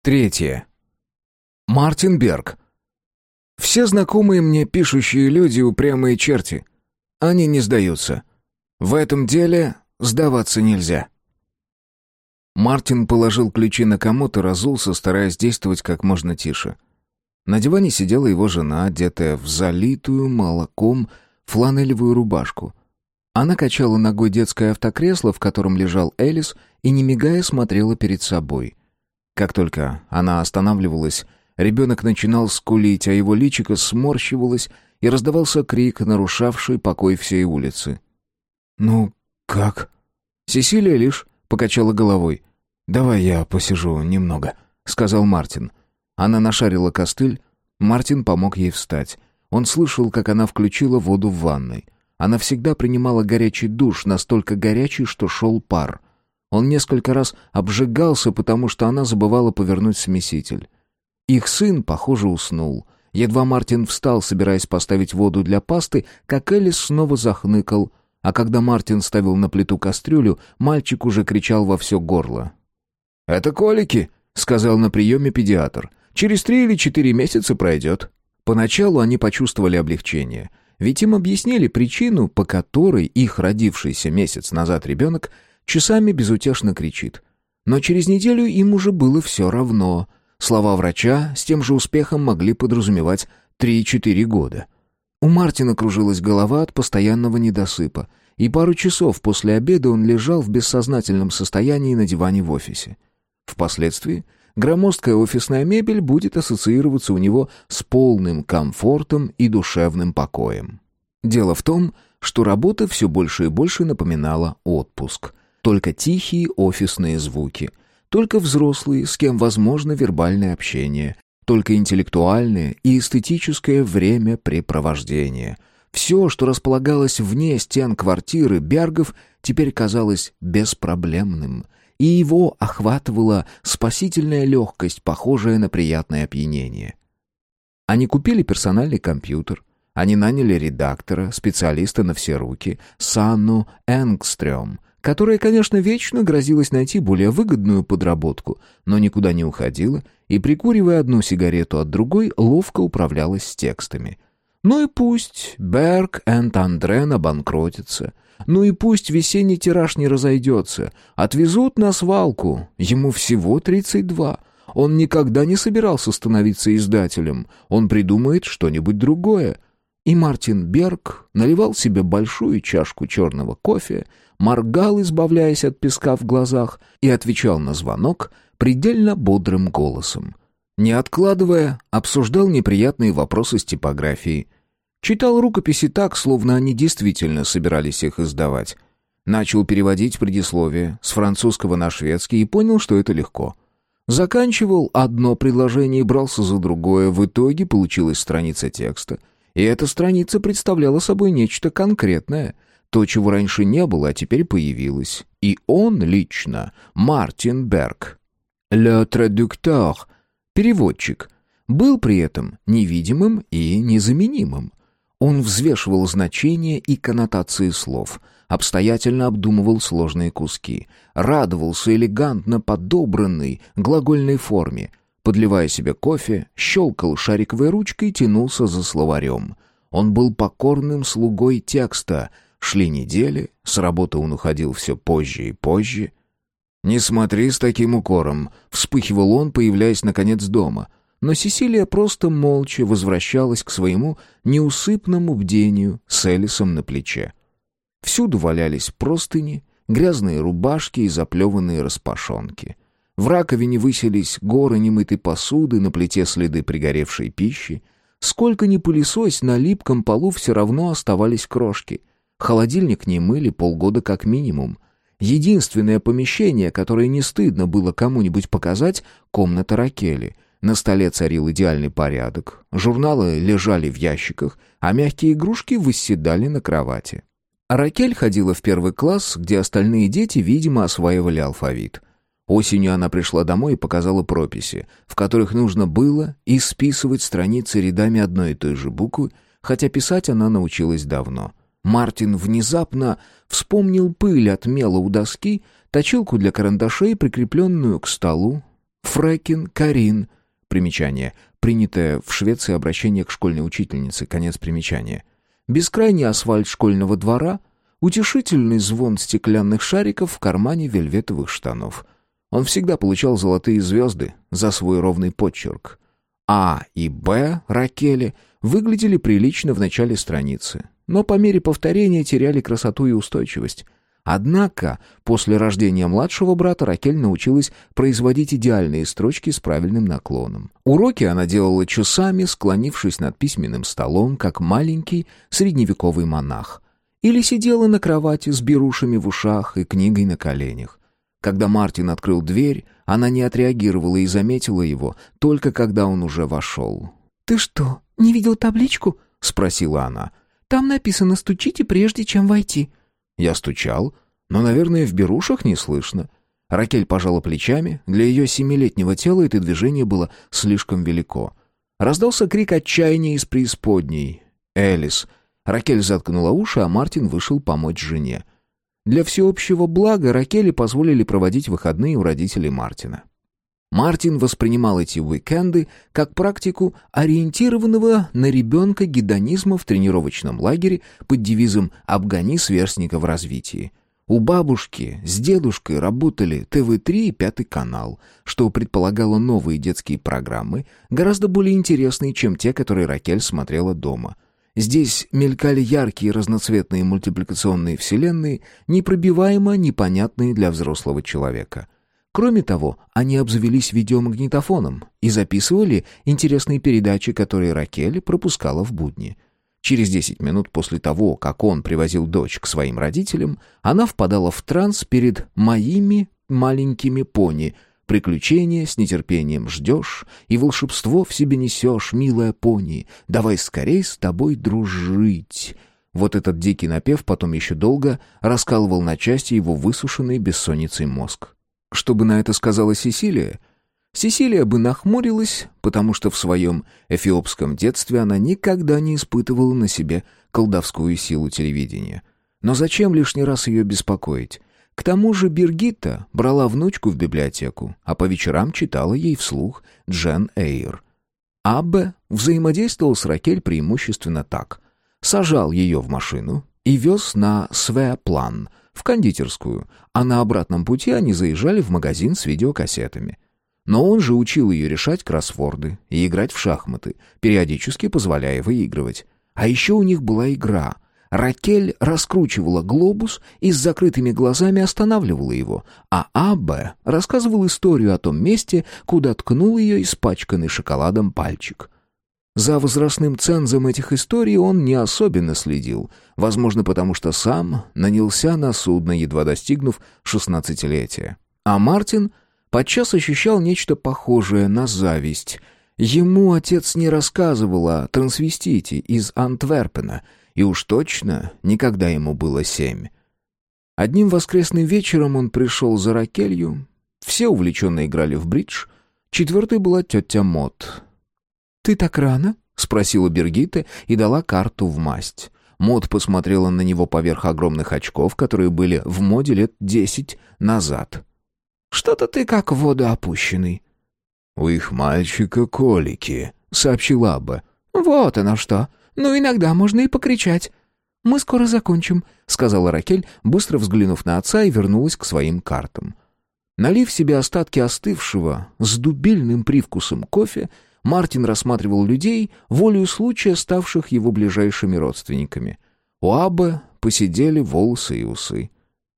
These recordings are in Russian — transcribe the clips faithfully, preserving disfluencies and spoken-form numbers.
Третье. Мартин Берг. Все знакомые мне пишущие люди — упрямые черти. Они не сдаются. В этом деле сдаваться нельзя. Мартин положил ключи на комод и разулся, стараясь действовать как можно тише. На диване сидела его жена, одетая в залитую молоком фланелевую рубашку. Она качала ногой детское автокресло, в котором лежал Элис, и, не мигая, смотрела перед собой. Как только она останавливалась, ребенок начинал скулить, а его личико сморщивалось, и раздавался крик, нарушавший покой всей улицы. «Ну, как?» Сесилия лишь покачала головой. «Давай я посижу немного», — сказал Мартин. Она нашарила костыль. Мартин помог ей встать. Он слышал, как она включила воду в ванной. Она всегда принимала горячий душ, настолько горячий, что шел пар. Он несколько раз обжигался, потому что она забывала повернуть смеситель. Их сын, похоже, уснул. Едва Мартин встал, собираясь поставить воду для пасты, как Элис снова захныкал, а когда Мартин ставил на плиту кастрюлю, мальчик уже кричал во все горло. «Это колики», — сказал на приеме педиатр. «Через три или четыре месяца пройдет». Поначалу они почувствовали облегчение, ведь им объяснили причину, по которой их родившийся месяц назад ребенок часами безутешно кричит. Но через неделю им уже было все равно. Слова врача с тем же успехом могли подразумевать три-четыре года. У Мартина кружилась голова от постоянного недосыпа, и пару часов после обеда он лежал в бессознательном состоянии на диване в офисе. Впоследствии громоздкая офисная мебель будет ассоциироваться у него с полным комфортом и душевным покоем. Дело в том, что работа все больше и больше напоминала отпуск. Только тихие офисные звуки, только взрослые, с кем возможно вербальное общение, только интеллектуальное и эстетическое времяпрепровождение. Все, что располагалось вне стен квартиры Бергов, теперь казалось беспроблемным, и его охватывала спасительная легкость, похожая на приятное опьянение. Они купили персональный компьютер, они наняли редактора, специалиста на все руки, Санну Энгстрём, которая, конечно, вечно грозилась найти более выгодную подработку, но никуда не уходила и, прикуривая одну сигарету от другой, ловко управлялась с текстами. Ну и пусть Берг энд Андрен обанкротятся, ну и пусть весенний тираж не разойдется, отвезут на свалку, ему всего тридцать два. Он никогда не собирался становиться издателем, он придумает что-нибудь другое. И Мартин Берг наливал себе большую чашку черного кофе, моргал, избавляясь от песка в глазах, и отвечал на звонок предельно бодрым голосом. Не откладывая, обсуждал неприятные вопросы с типографией. Читал рукописи так, словно они действительно собирались их издавать. Начал переводить предисловие с французского на шведский и понял, что это легко. Заканчивал одно предложение и брался за другое. В итоге получилась страница текста. И эта страница представляла собой нечто конкретное. То, чего раньше не было, а теперь появилось. И он лично, Мартин Берг, «le traducteur», переводчик, был при этом невидимым и незаменимым. Он взвешивал значения и коннотации слов, обстоятельно обдумывал сложные куски, радовался элегантно подобранной глагольной форме, подливая себе кофе, щелкал шариковой ручкой и тянулся за словарем. Он был покорным слугой текста. Шли недели, с работы он уходил все позже и позже. «Не смотри с таким укором», — вспыхивал он, появляясь наконец дома. Но Сесилия просто молча возвращалась к своему неусыпному бдению с Элисом на плече. Всюду валялись простыни, грязные рубашки и заплеванные распашонки. В раковине высились горы немытой посуды, на плите следы пригоревшей пищи. Сколько ни пылесось, на липком полу все равно оставались крошки. Холодильник не мыли полгода как минимум. Единственное помещение, которое не стыдно было кому-нибудь показать — комната Ракели. На столе царил идеальный порядок, журналы лежали в ящиках, а мягкие игрушки восседали на кровати. Ракель ходила в первый класс, где остальные дети, видимо, осваивали алфавит. Осенью она пришла домой и показала прописи, в которых нужно было исписывать страницы рядами одной и той же буквы, хотя писать она научилась давно. Мартин внезапно вспомнил пыль от мела у доски, точилку для карандашей, прикрепленную к столу, Фрекин Карин. Примечание. Принятое в Швеции обращение к школьной учительнице. Конец примечания. Бескрайний асфальт школьного двора, утешительный звон стеклянных шариков в кармане вельветовых штанов. Он всегда получал золотые звезды за свой ровный подчерк. А и Б Ракели выглядели прилично в начале страницы, но по мере повторения теряли красоту и устойчивость. Однако после рождения младшего брата Ракель научилась производить идеальные строчки с правильным наклоном. Уроки она делала часами, склонившись над письменным столом, как маленький средневековый монах. Или сидела на кровати с берушами в ушах и книгой на коленях. Когда Мартин открыл дверь, она не отреагировала и заметила его, только когда он уже вошел. «Ты что, не видел табличку?» — спросила она. «Там написано «стучите, прежде чем войти». Я стучал, но, наверное, в берушах не слышно. Ракель пожала плечами. Для ее семилетнего тела это движение было слишком велико. Раздался крик отчаяния из преисподней. «Элис!» Ракель заткнула уши, а Мартин вышел помочь жене. Для всеобщего блага Ракели позволили проводить выходные у родителей Мартина. Мартин воспринимал эти уикенды как практику ориентированного на ребенка гедонизма в тренировочном лагере под девизом «Обгони сверстника в развитии». У бабушки с дедушкой работали тэ вэ три и Пятый канал, что предполагало новые детские программы, гораздо более интересные, чем те, которые Ракель смотрела дома. Здесь мелькали яркие разноцветные мультипликационные вселенные, непробиваемо непонятные для взрослого человека. Кроме того, они обзавелись видеомагнитофоном и записывали интересные передачи, которые Ракель пропускала в будни. Через десять минут после того, как он привозил дочь к своим родителям, она впадала в транс перед «Моими маленькими пони». Приключения с нетерпением ждешь, и волшебство в себе несешь, милая пони. Давай скорей с тобой дружить. Вот этот дикий напев потом еще долго раскалывал на части его высушенный бессонницей мозг. Что бы на это сказала Сесилия? Сесилия бы нахмурилась, потому что в своем эфиопском детстве она никогда не испытывала на себе колдовскую силу телевидения. Но зачем лишний раз ее беспокоить? К тому же Биргитта брала внучку в библиотеку, а по вечерам читала ей вслух Джен Эйр. Аббе взаимодействовал с Ракель преимущественно так. Сажал ее в машину и вез на Свеаплан, в кондитерскую, а на обратном пути они заезжали в магазин с видеокассетами. Но он же учил ее решать кроссворды и играть в шахматы, периодически позволяя выигрывать. А еще у них была игра. Ракель раскручивала глобус и с закрытыми глазами останавливала его, а Аббе рассказывал историю о том месте, куда ткнул ее испачканный шоколадом пальчик. За возрастным цензом этих историй он не особенно следил, возможно, потому что сам нанялся на судно, едва достигнув шестнадцатилетия. А Мартин подчас ощущал нечто похожее на зависть. Ему отец не рассказывал о трансвестите из Антверпена, и уж точно никогда ему было семь. Одним воскресным вечером он пришел за Ракелью, все увлеченно играли в бридж, четвертой была тетя Мот. «Ты так рано?» — спросила Биргитта и дала карту в масть. Мот посмотрела на него поверх огромных очков, которые были в моде лет десять назад. «Что-то ты как в воду опущенный». «У их мальчика колики», — сообщила Абба. «Вот оно что. Ну, иногда можно и покричать». «Мы скоро закончим», — сказала Ракель, быстро взглянув на отца, и вернулась к своим картам. Налив себе остатки остывшего с дубильным привкусом кофе, Мартин рассматривал людей, волею случая ставших его ближайшими родственниками. У Аббы поседели волосы и усы.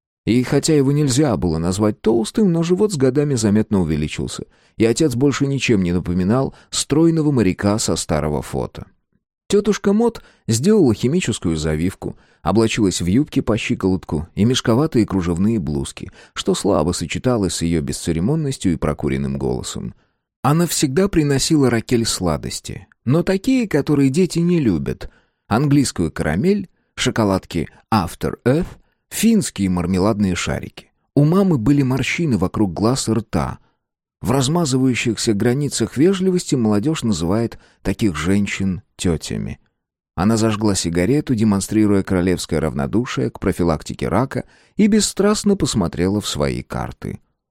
И хотя его нельзя было назвать толстым, но живот с годами заметно увеличился, и отец больше ничем не напоминал стройного моряка со старого фото. Тетушка Мот сделала химическую завивку, облачилась в юбки по щиколотку и мешковатые кружевные блузки, что слабо сочеталось с ее бесцеремонностью и прокуренным голосом. Она всегда приносила Ракель сладости, но такие, которые дети не любят. Английскую карамель, шоколадки After Earth, финские мармеладные шарики. У мамы были морщины вокруг глаз и рта. В размазывающихся границах вежливости молодежь называет таких женщин тетями. Она зажгла сигарету, демонстрируя королевское равнодушие к профилактике рака, и бесстрастно посмотрела в свои карты.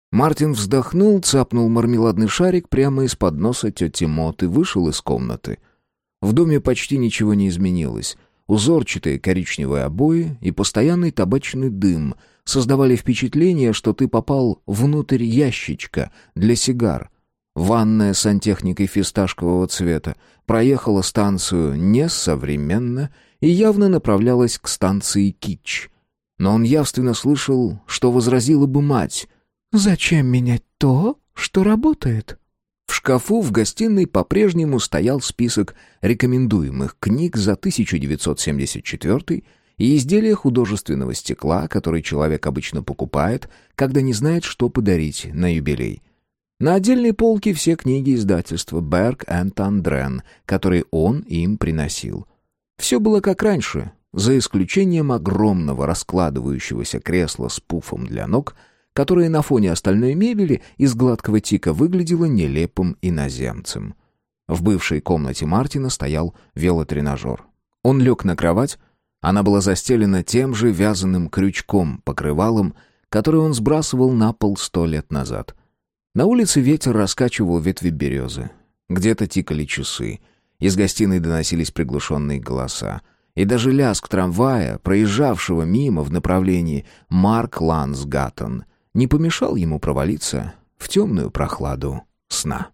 Мартин вздохнул, цапнул мармеладный шарик прямо из-под носа тети Мот и вышел из комнаты. В доме почти ничего не изменилось. Узорчатые коричневые обои и постоянный табачный дым создавали впечатление, что ты попал внутрь ящичка для сигар. Ванная с сантехникой фисташкового цвета проехала станцию несовременно и явно направлялась к станции Китч. Но он явственно слышал, что возразила бы мать. «Зачем менять то, что работает?» В шкафу в гостиной по-прежнему стоял список рекомендуемых книг за тысяча девятьсот семьдесят четвёртый и изделия художественного стекла, которые человек обычно покупает, когда не знает, что подарить на юбилей. На отдельной полке все книги издательства Берг энд Андрен, которые он им приносил. Все было как раньше, за исключением огромного раскладывающегося кресла с пуфом для ног, которое на фоне остальной мебели из гладкого тика выглядело нелепым иноземцем. В бывшей комнате Мартина стоял велотренажер. Он лег на кровать, она была застелена тем же вязаным крючком, покрывалом, который он сбрасывал на пол сто лет назад. На улице ветер раскачивал ветви березы. Где-то тикали часы. Из гостиной доносились приглушенные голоса. И даже лязг трамвая, проезжавшего мимо в направлении Марк-Лансгаттен, не помешал ему провалиться в темную прохладу сна.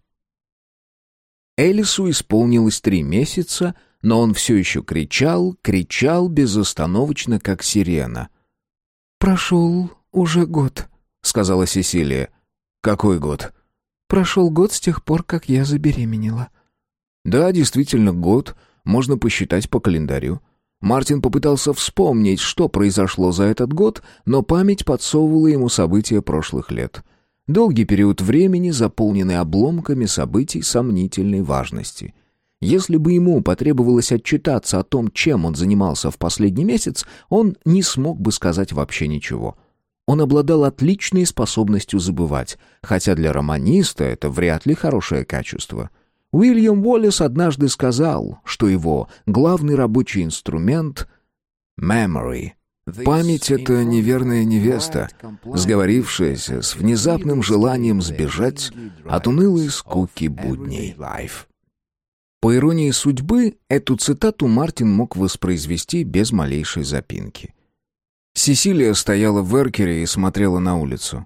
Элису исполнилось три месяца, но он все еще кричал, кричал безостановочно, как сирена. «Прошел уже год», — сказала Сесилия. «Какой год?» «Прошел год с тех пор, как я забеременела». «Да, действительно, год. Можно посчитать по календарю». Мартин попытался вспомнить, что произошло за этот год, но память подсовывала ему события прошлых лет. Долгий период времени, заполненный обломками событий сомнительной важности. Если бы ему потребовалось отчитаться о том, чем он занимался в последний месяц, он не смог бы сказать вообще ничего. Он обладал отличной способностью забывать, хотя для романиста это вряд ли хорошее качество. Уильям Уоллес однажды сказал, что его главный рабочий инструмент — memory. Память — это неверная невеста, сговорившаяся с внезапным желанием сбежать от унылой скуки будней. По иронии судьбы, эту цитату Мартин мог воспроизвести без малейшей запинки. Сесилия стояла в эркере и смотрела на улицу.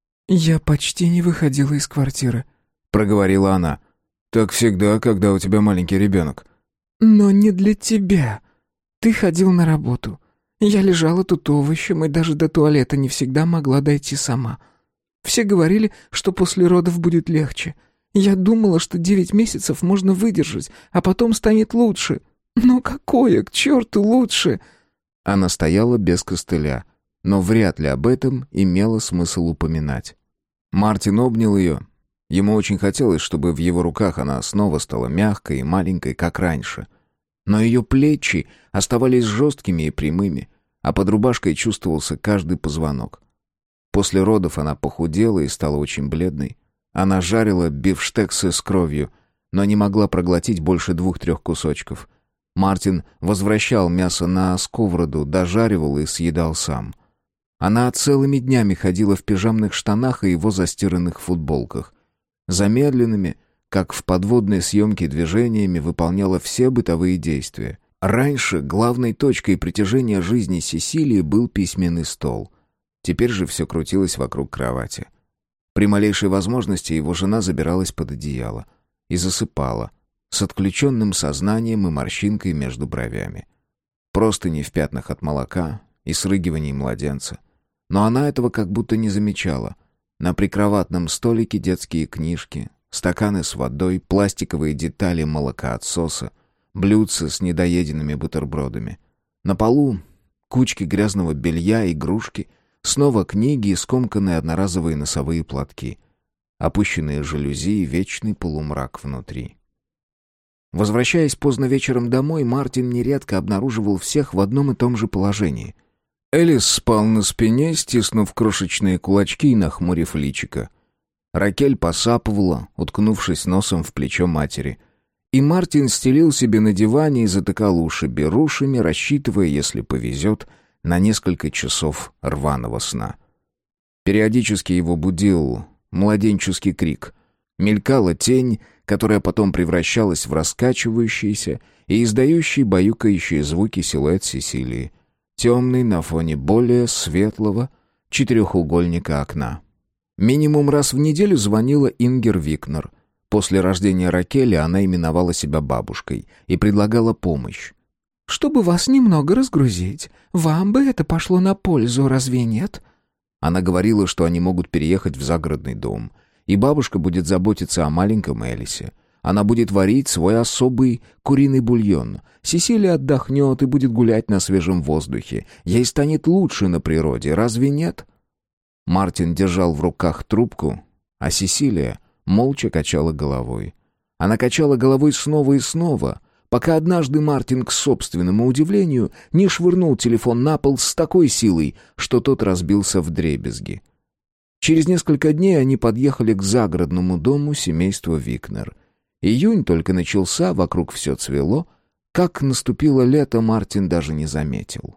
«Я почти не выходила из квартиры», — проговорила она. «Так всегда, когда у тебя маленький ребенок». «Но не для тебя. Ты ходил на работу. Я лежала тут овощем и даже до туалета не всегда могла дойти сама. Все говорили, что после родов будет легче. Я думала, что девять месяцев можно выдержать, а потом станет лучше. Но какое, к черту, лучше?» Она стояла без костыля, но вряд ли об этом имело смысл упоминать. Мартин обнял ее. Ему очень хотелось, чтобы в его руках она снова стала мягкой и маленькой, как раньше. Но ее плечи оставались жесткими и прямыми, а под рубашкой чувствовался каждый позвонок. После родов она похудела и стала очень бледной. Она жарила бифштексы с кровью, но не могла проглотить больше двух-трех кусочков. Мартин возвращал мясо на сковороду, дожаривал и съедал сам. Она целыми днями ходила в пижамных штанах и его застиранных футболках. Замедленными, как в подводной съемке движениями, выполняла все бытовые действия. Раньше главной точкой притяжения жизни Сесилии был письменный стол. Теперь же все крутилось вокруг кровати. При малейшей возможности его жена забиралась под одеяло и засыпала, с отключенным сознанием и морщинкой между бровями. Простыни в пятнах от молока и срыгиваний младенца. Но она этого как будто не замечала. На прикроватном столике детские книжки, стаканы с водой, пластиковые детали молокоотсоса, блюдца с недоеденными бутербродами. На полу кучки грязного белья, игрушки, снова книги и скомканные одноразовые носовые платки. Опущенные жалюзи и вечный полумрак внутри. Возвращаясь поздно вечером домой, Мартин нередко обнаруживал всех в одном и том же положении. Элис спал на спине, стиснув крошечные кулачки и нахмурив личико. Ракель посапывала, уткнувшись носом в плечо матери. И Мартин стелил себе на диване и затыкал уши берушами, рассчитывая, если повезет, на несколько часов рваного сна. Периодически его будил младенческий крик. Мелькала тень, которая потом превращалась в раскачивающийся и издающий баюкающие звуки силуэт Сесилии, темный на фоне более светлого четырехугольника окна. Минимум раз в неделю звонила Ингер Викнер. После рождения Ракели она именовала себя бабушкой и предлагала помощь. «Чтобы вас немного разгрузить, вам бы это пошло на пользу, разве нет?» Она говорила, что они могут переехать в загородный дом, и бабушка будет заботиться о маленьком Элисе. Она будет варить свой особый куриный бульон. Сесилия отдохнет и будет гулять на свежем воздухе. Ей станет лучше на природе, разве нет? Мартин держал в руках трубку, а Сесилия молча качала головой. Она качала головой снова и снова, пока однажды Мартин, к собственному удивлению, не швырнул телефон на пол с такой силой, что тот разбился вдребезги. Через несколько дней они подъехали к загородному дому семейства Викнер. Июнь только начался, вокруг все цвело. Как наступило лето, Мартин даже не заметил.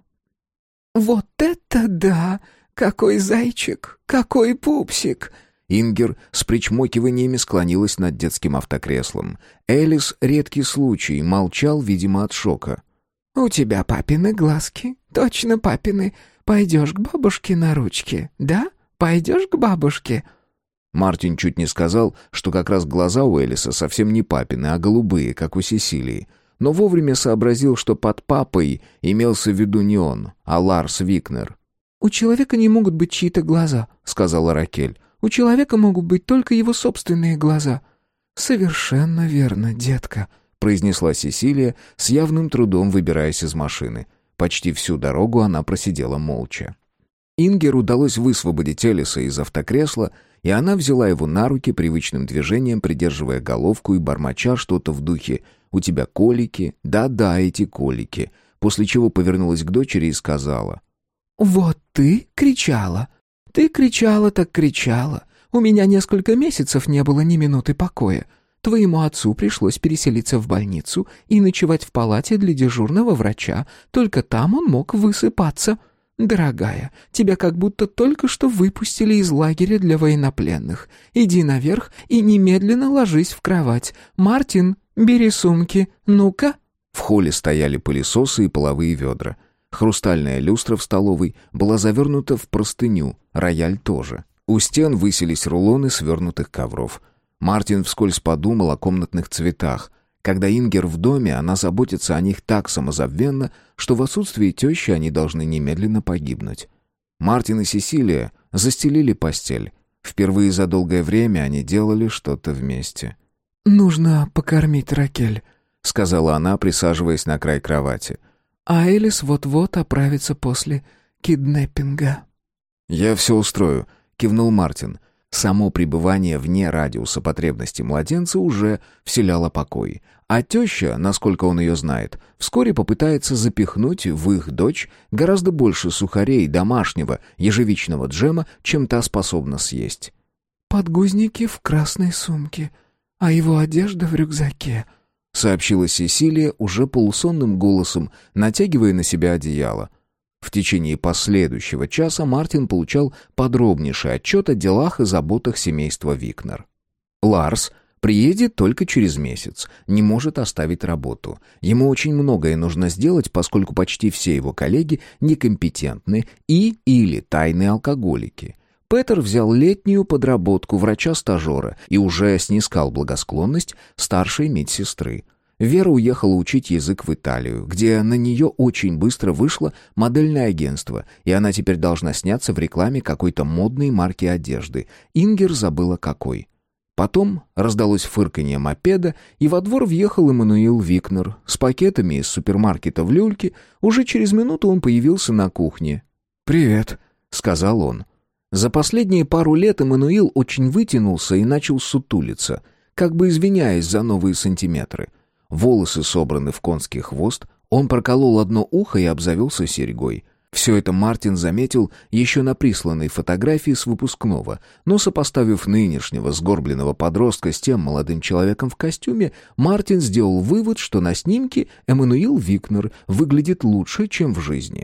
«Вот это да! Какой зайчик! Какой пупсик!» Ингер с причмокиваниями склонилась над детским автокреслом. Элис, редкий случай, молчал, видимо, от шока. «У тебя папины глазки, точно папины. Пойдешь к бабушке на ручки, да? Пойдешь к бабушке?» Мартин чуть не сказал, что как раз глаза у Элиса совсем не папины, а голубые, как у Сесилии. Но вовремя сообразил, что под папой имелся в виду не он, а Ларс Викнер. «У человека не могут быть чьи-то глаза», — сказала Ракель. «У человека могут быть только его собственные глаза». «Совершенно верно, детка», — произнесла Сесилия, с явным трудом выбираясь из машины. Почти всю дорогу она просидела молча. Ингер удалось высвободить Элиса из автокресла, и она взяла его на руки привычным движением, придерживая головку и бормоча что-то в духе «У тебя колики? Да-да, эти колики», после чего повернулась к дочери и сказала: «Вот ты кричала. Ты кричала так кричала. У меня несколько месяцев не было ни минуты покоя. Твоему отцу пришлось переселиться в больницу и ночевать в палате для дежурного врача. Только там он мог высыпаться. Дорогая, тебя как будто только что выпустили из лагеря для военнопленных. Иди наверх и немедленно ложись в кровать. Мартин, бери сумки. Ну-ка». В холле стояли пылесосы и половые ведра. Хрустальная люстра в столовой была завернута в простыню, рояль тоже. У стен высились рулоны свернутых ковров. Мартин вскользь подумал о комнатных цветах. Когда Ингер в доме, она заботится о них так самозабвенно, что в отсутствии тещи они должны немедленно погибнуть. Мартин и Сесилия застелили постель. Впервые за долгое время они делали что-то вместе. «Нужно покормить Ракель», — сказала она, присаживаясь на край кровати. «А Элис вот-вот оправится после киднеппинга». «Я все устрою», — кивнул Мартин. Само пребывание вне радиуса потребностей младенца уже вселяло покой. А теща, насколько он ее знает, вскоре попытается запихнуть в их дочь гораздо больше сухарей домашнего ежевичного джема, чем та способна съесть. «Подгузники в красной сумке, а его одежда в рюкзаке», — сообщила Сесилия уже полусонным голосом, натягивая на себя одеяло. В течение последующего часа Мартин получал подробнейший отчет о делах и заботах семейства Викнер. Ларс приедет только через месяц, не может оставить работу. Ему очень многое нужно сделать, поскольку почти все его коллеги некомпетентны и или тайные алкоголики. Петер взял летнюю подработку врача-стажера и уже снискал благосклонность старшей медсестры. Вера уехала учить язык в Италию, где на нее очень быстро вышло модельное агентство, и она теперь должна сняться в рекламе какой-то модной марки одежды. Ингер забыла какой. Потом раздалось фырканье мопеда, и во двор въехал Эммануил Викнер с пакетами из супермаркета в люльке. Уже через минуту он появился на кухне. «Привет», — сказал он. За последние пару лет Эммануил очень вытянулся и начал сутулиться, как бы извиняясь за новые сантиметры. Волосы собраны в конский хвост, он проколол одно ухо и обзавелся серьгой. Все это Мартин заметил еще на присланной фотографии с выпускного, но, сопоставив нынешнего сгорбленного подростка с тем молодым человеком в костюме, Мартин сделал вывод, что на снимке Эммануил Викнер выглядит лучше, чем в жизни.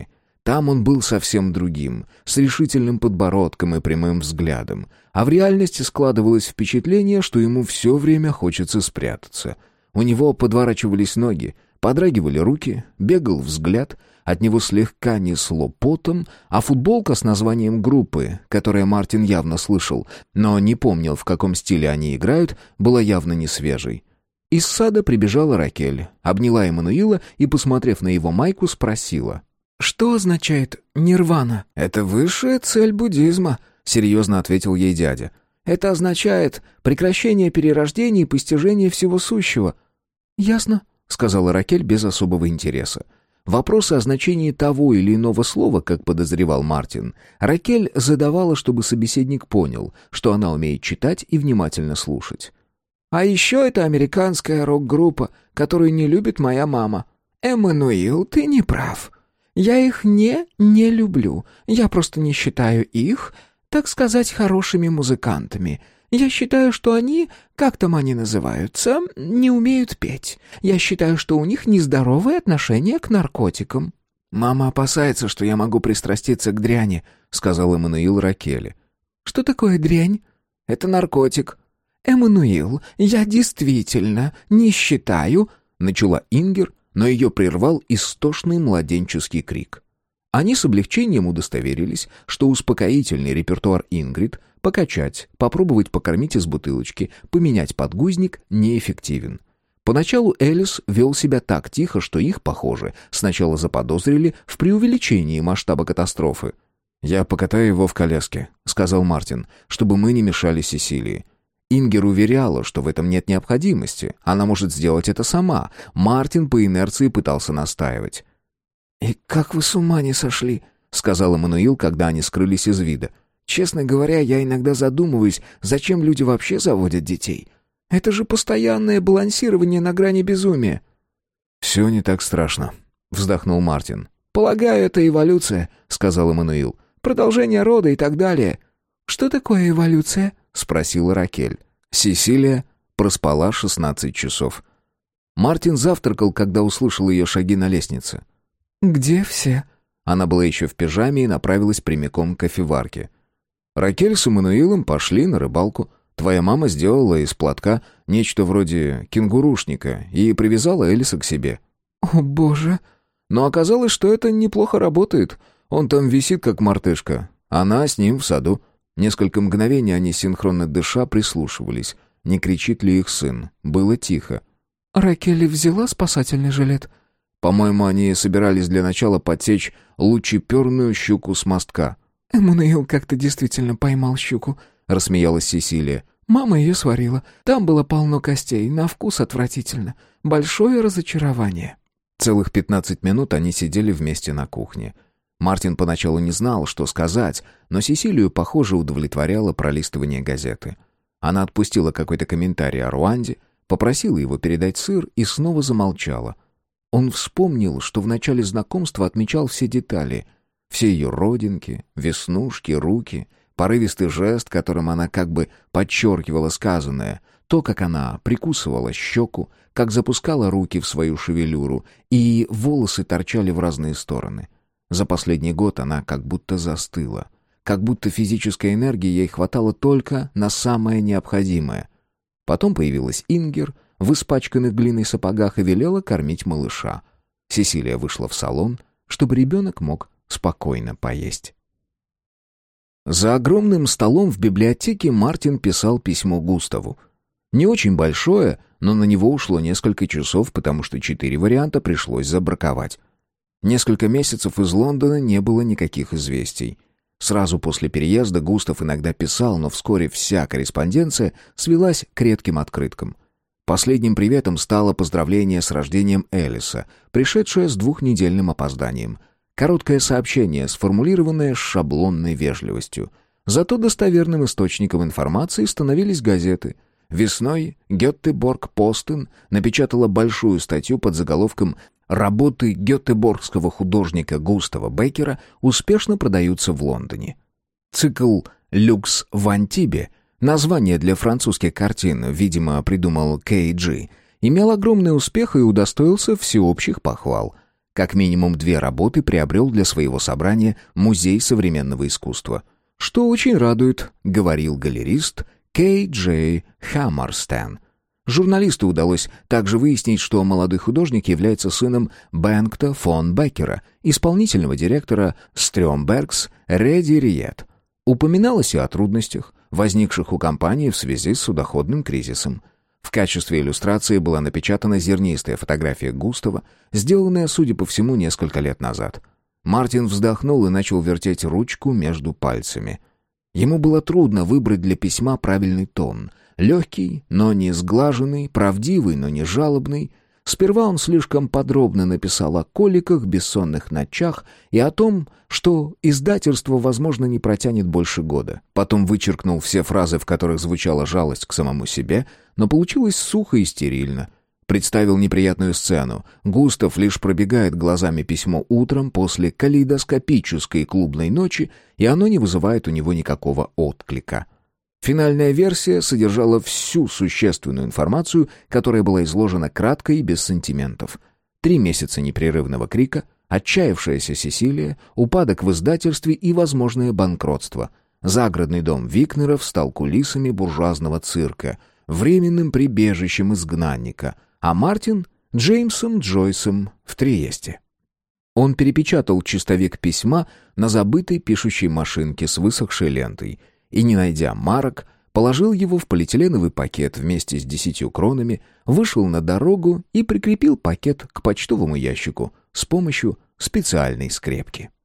Там он был совсем другим, с решительным подбородком и прямым взглядом, а в реальности складывалось впечатление, что ему все время хочется спрятаться. У него подворачивались ноги, подрагивали руки, бегал взгляд, от него слегка несло потом, а футболка с названием группы, которую Мартин явно слышал, но не помнил, в каком стиле они играют, была явно не свежей. Из сада прибежала Ракель, обняла Эммануила и, посмотрев на его майку, спросила: «Что означает нирвана?» «Это высшая цель буддизма», — серьезно ответил ей дядя. «Это означает прекращение перерождений и постижение всего сущего». «Ясно», — сказала Ракель без особого интереса. Вопросы о значении того или иного слова, как подозревал Мартин, Ракель задавала, чтобы собеседник понял, что она умеет читать и внимательно слушать. «А еще это американская рок-группа, которую не любит моя мама». «Эммануил, ты не прав. Я их не не люблю. Я просто не считаю их, так сказать, хорошими музыкантами. Я считаю, что они, как там они называются, не умеют петь. Я считаю, что у них нездоровое отношение к наркотикам». «Мама опасается, что я могу пристраститься к дряни», — сказал Эммануил Ракеле. «Что такое дрянь?» «Это наркотик». «Эммануил, я действительно не считаю...» — начала Ингер, но ее прервал истошный младенческий крик. Они с облегчением удостоверились, что успокоительный репертуар Ингрид — покачать, попробовать покормить из бутылочки, поменять подгузник — неэффективен. Поначалу Элис вел себя так тихо, что их, похоже, сначала заподозрили в преувеличении масштаба катастрофы. «Я покатаю его в коляске», — сказал Мартин, — «чтобы мы не мешали Сесилии». Ингер уверяла, что в этом нет необходимости. Она может сделать это сама. Мартин по инерции пытался настаивать. «И как вы с ума не сошли?» — сказал Эммануил, когда они скрылись из вида. «Честно говоря, я иногда задумываюсь, зачем люди вообще заводят детей. Это же постоянное балансирование на грани безумия». «Все не так страшно», — вздохнул Мартин. «Полагаю, это эволюция», — сказал Эммануил. «Продолжение рода и так далее». «Что такое эволюция?» — спросила Ракель. Сесилия проспала шестнадцать часов. Мартин завтракал, когда услышал ее шаги на лестнице. «Где все?» Она была еще в пижаме и направилась прямиком к кофеварке. «Ракель с Эммануилом пошли на рыбалку. Твоя мама сделала из платка нечто вроде кенгурушника и привязала Элиса к себе». «О, боже!» Но оказалось, что это неплохо работает. Он там висит, как мартышка. Она с ним в саду. Несколько мгновений они, синхронно дыша, прислушивались. Не кричит ли их сын? Было тихо. «Ракель взяла спасательный жилет?» «По-моему, они собирались для начала подсечь лучеперную щуку с мостка». «Эммануил как-то действительно поймал щуку», — рассмеялась Сесилия. «Мама ее сварила. Там было полно костей, на вкус отвратительно. Большое разочарование». Целых пятнадцать минут они сидели вместе на кухне. Мартин поначалу не знал, что сказать, но Сесилию, похоже, удовлетворяло пролистывание газеты. Она отпустила какой-то комментарий о Руанде, попросила его передать сыр и снова замолчала. Он вспомнил, что в начале знакомства отмечал все детали. Все ее родинки, веснушки, руки, порывистый жест, которым она как бы подчеркивала сказанное, то, как она прикусывала щеку, как запускала руки в свою шевелюру, и волосы торчали в разные стороны. За последний год она как будто застыла. Как будто физической энергии ей хватало только на самое необходимое. Потом появилась Ингер в испачканных глиной сапогах и велела кормить малыша. Сесилия вышла в салон, чтобы ребенок мог спокойно поесть. За огромным столом в библиотеке Мартин писал письмо Густаву. Не очень большое, но на него ушло несколько часов, потому что четыре варианта пришлось забраковать. Несколько месяцев из Лондона не было никаких известий. Сразу после переезда Густав иногда писал, но вскоре вся корреспонденция свелась к редким открыткам. Последним приветом стало поздравление с рождением Элиса, пришедшее с двухнедельным опозданием. Короткое сообщение, сформулированное с шаблонной вежливостью. Зато достоверным источником информации становились газеты. Весной Гетеборг-Постен напечатала большую статью под заголовком «Работы гетеборгского художника Густава Беккера успешно продаются в Лондоне». Цикл «Люкс в Антибе», название для французских картин, видимо, придумал Кей Джи, имел огромный успех и удостоился всеобщих похвал. Как минимум две работы приобрел для своего собрания Музей современного искусства. «Что очень радует», — говорил галерист Кей Джей Хаммерстен. Журналисту удалось также выяснить, что молодой художник является сыном Бенгта фон Беккера, исполнительного директора Стрёмбергс Редериет. Упоминалось и о трудностях, возникших у компании в связи с судоходным кризисом. В качестве иллюстрации была напечатана зернистая фотография Густава, сделанная, судя по всему, несколько лет назад. Мартин вздохнул и начал вертеть ручку между пальцами. Ему было трудно выбрать для письма правильный тон. Легкий, но не сглаженный, правдивый, но не жалобный. Сперва он слишком подробно написал о коликах, бессонных ночах и о том, что издательство, возможно, не протянет больше года. Потом вычеркнул все фразы, в которых звучала жалость к самому себе, но получилось сухо и стерильно. Представил неприятную сцену. Густав лишь пробегает глазами письмо утром после калейдоскопической клубной ночи, и оно не вызывает у него никакого отклика. Финальная версия содержала всю существенную информацию, которая была изложена кратко и без сантиментов. Три месяца непрерывного крика, отчаявшаяся Сесилия, упадок в издательстве и возможное банкротство. Загородный дом Викнеров стал кулисами буржуазного цирка, временным прибежищем изгнанника, а Мартин — Джеймсом Джойсом в Триесте. Он перепечатал чистовик письма на забытой пишущей машинке с высохшей лентой и, не найдя марок, положил его в полиэтиленовый пакет вместе с десятью кронами, вышел на дорогу и прикрепил пакет к почтовому ящику с помощью специальной скрепки.